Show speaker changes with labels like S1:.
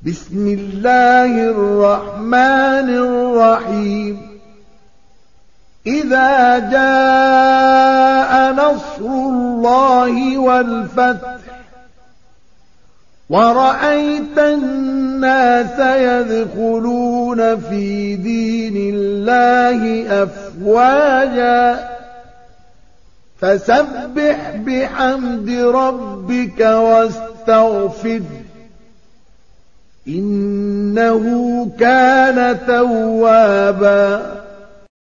S1: بسم الله الرحمن الرحيم إذا جاء نصر الله والفتح ورأيت الناس يدخلون في دين الله أفواجا فسبح بحمد ربك واستغفره إنه كان توابا